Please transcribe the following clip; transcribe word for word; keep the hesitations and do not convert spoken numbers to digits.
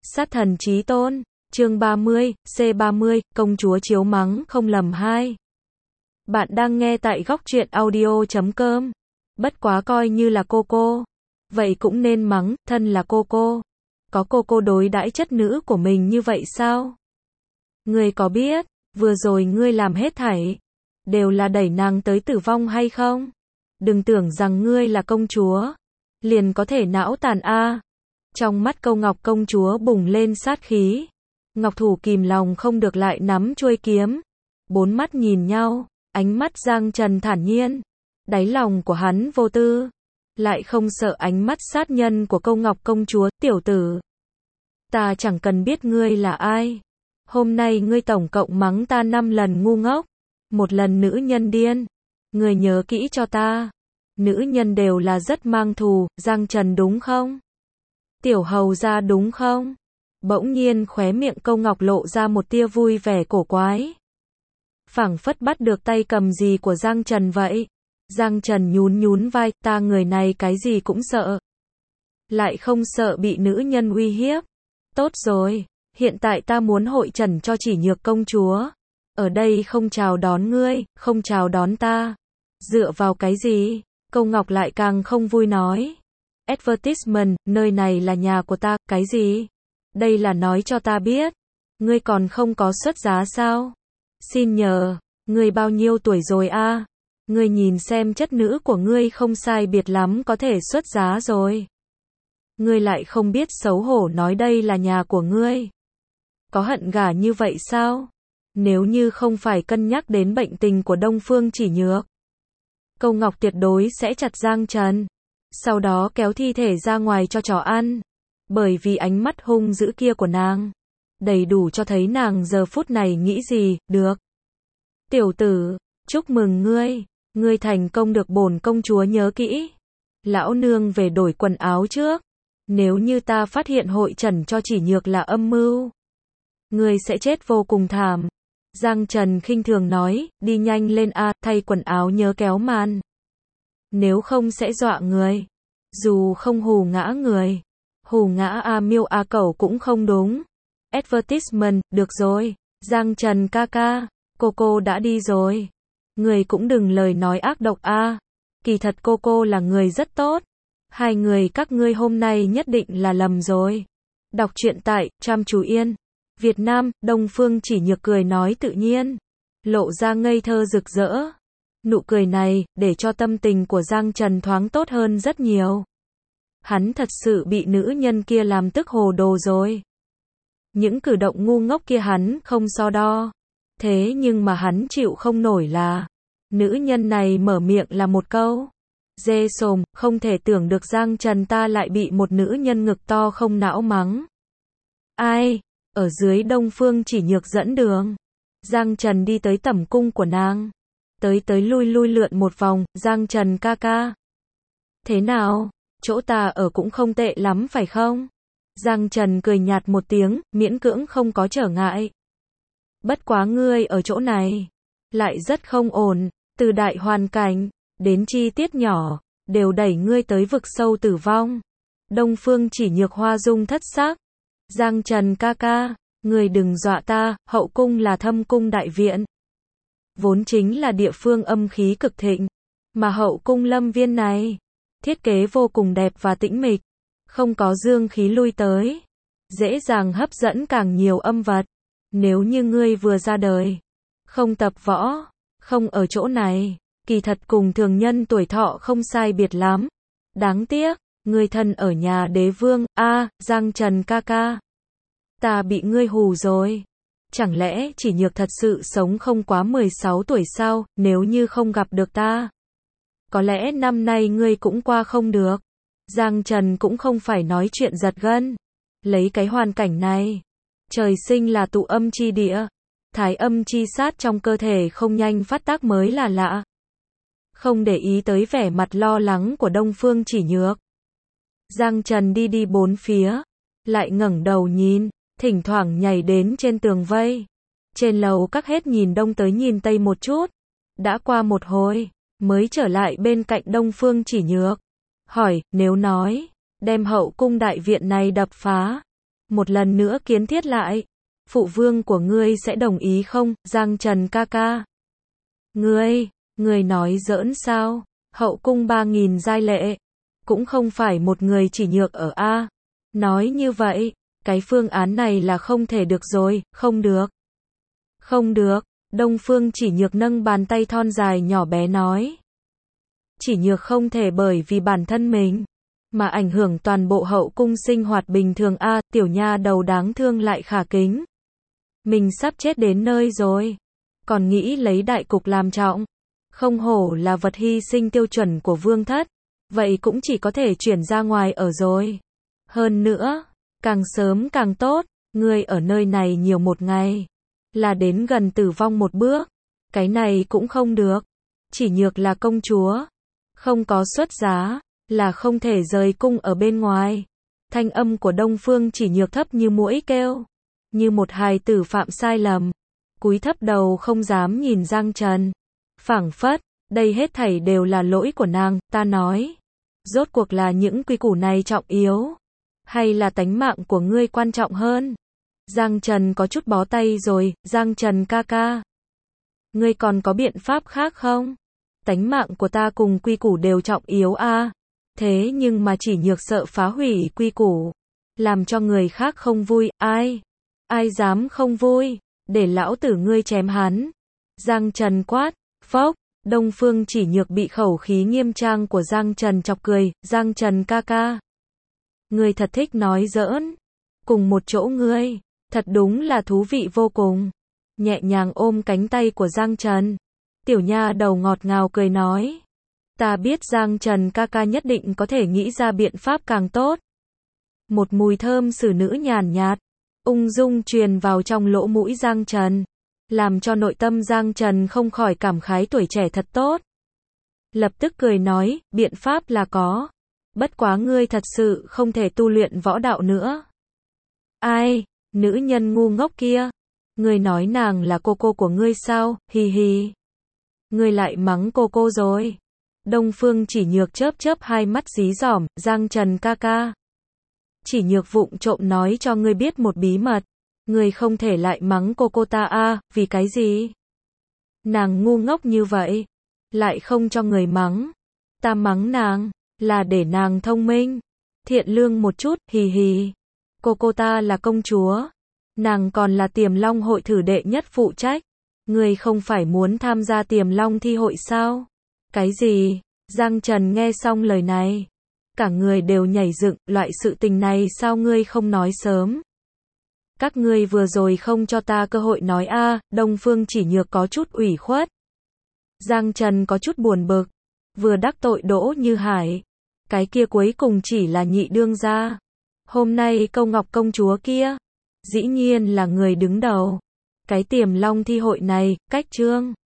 Sát thần chí tôn, chương ba mươi, C ba mươi, công chúa chiếu mắng không lầm hai. Bạn đang nghe tại góc truyện audio chấm com. Bất quá coi như là cô cô. Vậy cũng nên mắng, thân là cô cô. Có cô cô đối đãi chất nữ của mình như vậy sao? Ngươi có biết, vừa rồi ngươi làm hết thảy, đều là đẩy nàng tới tử vong hay không? Đừng tưởng rằng ngươi là công chúa, liền có thể não tàn a. Trong mắt Câu Ngọc công chúa bùng lên sát khí. Ngọc thủ kìm lòng không được lại nắm chuôi kiếm. Bốn mắt nhìn nhau, ánh mắt Giang Trần thản nhiên. Đáy lòng của hắn vô tư, lại không sợ ánh mắt sát nhân của Câu Ngọc công chúa. Tiểu tử, ta chẳng cần biết ngươi là ai. Hôm nay ngươi tổng cộng mắng ta năm lần ngu ngốc, một lần nữ nhân điên. Ngươi nhớ kỹ cho ta, nữ nhân đều là rất mang thù. Giang Trần đúng không? Tiểu hầu ra đúng không? Bỗng nhiên khóe miệng Câu Ngọc lộ ra một tia vui vẻ cổ quái. Phảng phất bắt được tay cầm gì của Giang Trần vậy. Giang Trần nhún nhún vai, ta người này cái gì cũng sợ. Lại không sợ bị nữ nhân uy hiếp. Tốt rồi, hiện tại ta muốn hội trần cho Chỉ Nhược công chúa. Ở đây không chào đón ngươi, không chào đón ta. Dựa vào cái gì? Câu Ngọc lại càng không vui nói. Advertisement, nơi này là nhà của ta, cái gì? Đây là nói cho ta biết. Ngươi còn không có xuất giá sao? Xin nhờ, ngươi bao nhiêu tuổi rồi a? À? Ngươi nhìn xem chất nữ của ngươi không sai biệt lắm có thể xuất giá rồi. Ngươi lại không biết xấu hổ nói đây là nhà của ngươi. Có hận gả như vậy sao? Nếu như không phải cân nhắc đến bệnh tình của Đông Phương Chỉ Nhược, Câu Ngọc tuyệt đối sẽ chặt Giang Trần. Sau đó kéo thi thể ra ngoài cho chó ăn. Bởi vì ánh mắt hung dữ kia của nàng, đầy đủ cho thấy nàng giờ phút này nghĩ gì. Được. Tiểu tử, chúc mừng ngươi. Ngươi thành công được bổn công chúa nhớ kỹ. Lão nương về đổi quần áo trước. Nếu như ta phát hiện hội trần cho Chỉ Nhược là âm mưu, ngươi sẽ chết vô cùng thảm. Giang Trần khinh thường nói, đi nhanh lên a, thay quần áo nhớ kéo màn. Nếu không sẽ dọa người. Dù không hù ngã người, hù ngã a miêu a cẩu cũng không đúng. Advertisement, được rồi. Giang Trần ca ca, cô cô đã đi rồi. Người cũng đừng lời nói ác độc a. Kỳ thật cô cô là người rất tốt. Hai người các ngươi hôm nay nhất định là lầm rồi. Đọc truyện tại Tram Chú Yên. Việt Nam, Đông Phương Chỉ Nhược cười nói tự nhiên, lộ ra ngây thơ rực rỡ. Nụ cười này, để cho tâm tình của Giang Trần thoáng tốt hơn rất nhiều. Hắn thật sự bị nữ nhân kia làm tức hồ đồ rồi. Những cử động ngu ngốc kia hắn không so đo. Thế nhưng mà hắn chịu không nổi là, nữ nhân này mở miệng là một câu. Dê sồm, không thể tưởng được Giang Trần ta lại bị một nữ nhân ngực to không não mắng. Ai? Ở dưới Đông Phương Chỉ Nhược dẫn đường, Giang Trần đi tới tẩm cung của nàng. Tới tới lui lui lượn một vòng. Giang Trần ca ca, thế nào? Chỗ ta ở cũng không tệ lắm phải không? Giang Trần cười nhạt một tiếng, miễn cưỡng không có trở ngại. Bất quá ngươi ở chỗ này lại rất không ổn, từ đại hoàn cảnh đến chi tiết nhỏ, đều đẩy ngươi tới vực sâu tử vong. Đông Phương Chỉ Nhược hoa dung thất sắc. Giang Trần ca ca, người đừng dọa ta, hậu cung là Thâm cung đại viện, vốn chính là địa phương âm khí cực thịnh, mà hậu cung Lâm Viên này, thiết kế vô cùng đẹp và tĩnh mịch, không có dương khí lui tới, dễ dàng hấp dẫn càng nhiều âm vật. Nếu như ngươi vừa ra đời, không tập võ, không ở chỗ này, kỳ thật cùng thường nhân tuổi thọ không sai biệt lắm. Đáng tiếc, ngươi thân ở nhà đế vương. A, à, Giang Trần ca ca, ta bị ngươi hù rồi. Chẳng lẽ Chỉ Nhược thật sự sống không quá mười sáu tuổi sao? Nếu như không gặp được ta, có lẽ năm nay ngươi cũng qua không được. Giang Trần cũng không phải nói chuyện giật gân. Lấy cái hoàn cảnh này, trời sinh là tụ âm chi địa, thái âm chi sát trong cơ thể không nhanh phát tác mới là lạ. Không để ý tới vẻ mặt lo lắng của Đông Phương Chỉ Nhược, Giang Trần đi đi bốn phía, lại ngẩng đầu nhìn, thỉnh thoảng nhảy đến trên tường vây. Trên lầu các hết nhìn đông tới nhìn tây một chút. Đã qua một hồi, mới trở lại bên cạnh Đông Phương Chỉ Nhược. Hỏi, nếu nói, đem hậu cung đại viện này đập phá, một lần nữa kiến thiết lại. Phụ vương của ngươi sẽ đồng ý không, Giang Trần ca ca? Ngươi, ngươi nói giỡn sao? Hậu cung ba nghìn giai lệ, cũng không phải một người chỉ nhược ở A. Nói như vậy, cái phương án này là không thể được rồi, không được. Không được, Đông Phương Chỉ Nhược nâng bàn tay thon dài nhỏ bé nói. Chỉ Nhược không thể bởi vì bản thân mình, mà ảnh hưởng toàn bộ hậu cung sinh hoạt bình thường a, tiểu nha đầu đáng thương lại khả kính. Mình sắp chết đến nơi rồi, còn nghĩ lấy đại cục làm trọng. Không hổ là vật hy sinh tiêu chuẩn của vương thất, vậy cũng chỉ có thể chuyển ra ngoài ở rồi. Hơn nữa, càng sớm càng tốt, ngươi ở nơi này nhiều một ngày, là đến gần tử vong một bước. Cái này cũng không được. Chỉ Nhược là công chúa, không có xuất giá, là không thể rời cung ở bên ngoài. Thanh âm của Đông Phương Chỉ Nhược thấp như muỗi kêu, như một hài tử phạm sai lầm, cúi thấp đầu không dám nhìn Giang Trần. Phảng phất, đây hết thảy đều là lỗi của nàng, ta nói. Rốt cuộc là những quy củ này trọng yếu, hay là tánh mạng của ngươi quan trọng hơn? Giang Trần có chút bó tay rồi, Giang Trần ca ca. Ngươi còn có biện pháp khác không? Tánh mạng của ta cùng quy củ đều trọng yếu a. Thế nhưng mà Chỉ Nhược sợ phá hủy quy củ, làm cho người khác không vui, ai? Ai dám không vui? Để lão tử ngươi chém hắn. Giang Trần quát, phốc, Đông Phương Chỉ Nhược bị khẩu khí nghiêm trang của Giang Trần chọc cười, Giang Trần ca ca. Ngươi thật thích nói giỡn. Cùng một chỗ ngươi, thật đúng là thú vị vô cùng. Nhẹ nhàng ôm cánh tay của Giang Trần. Tiểu nha đầu ngọt ngào cười nói. Ta biết Giang Trần ca ca nhất định có thể nghĩ ra biện pháp càng tốt. Một mùi thơm xử nữ nhàn nhạt, ung dung truyền vào trong lỗ mũi Giang Trần, làm cho nội tâm Giang Trần không khỏi cảm khái tuổi trẻ thật tốt. Lập tức cười nói, biện pháp là có. Bất quá ngươi thật sự không thể tu luyện võ đạo nữa. Ai, nữ nhân ngu ngốc kia. Ngươi nói nàng là cô cô của ngươi sao, hi hi. Ngươi lại mắng cô cô rồi. Đông Phương Chỉ Nhược chớp chớp hai mắt dí dỏm, Giang Trần ca ca. Chỉ Nhược vụng trộm nói cho ngươi biết một bí mật. Ngươi không thể lại mắng cô cô ta a, vì cái gì? Nàng ngu ngốc như vậy, lại không cho người mắng. Ta mắng nàng, là để nàng thông minh, thiện lương một chút, hì hì. Cô cô ta là công chúa. Nàng còn là Tiềm Long hội thử đệ nhất phụ trách. Ngươi không phải muốn tham gia Tiềm Long thi hội sao? Cái gì? Giang Trần nghe xong lời này, cả người đều nhảy dựng, loại sự tình này sao ngươi không nói sớm? Các ngươi vừa rồi không cho ta cơ hội nói a. Đông Phương Chỉ Nhược có chút ủy khuất. Giang Trần có chút buồn bực, vừa đắc tội Đỗ Như Hải, cái kia cuối cùng chỉ là nhị đương gia. Hôm nay Câu Ngọc công chúa kia, dĩ nhiên là người đứng đầu. Cái Tiềm Long thi hội này, cách chương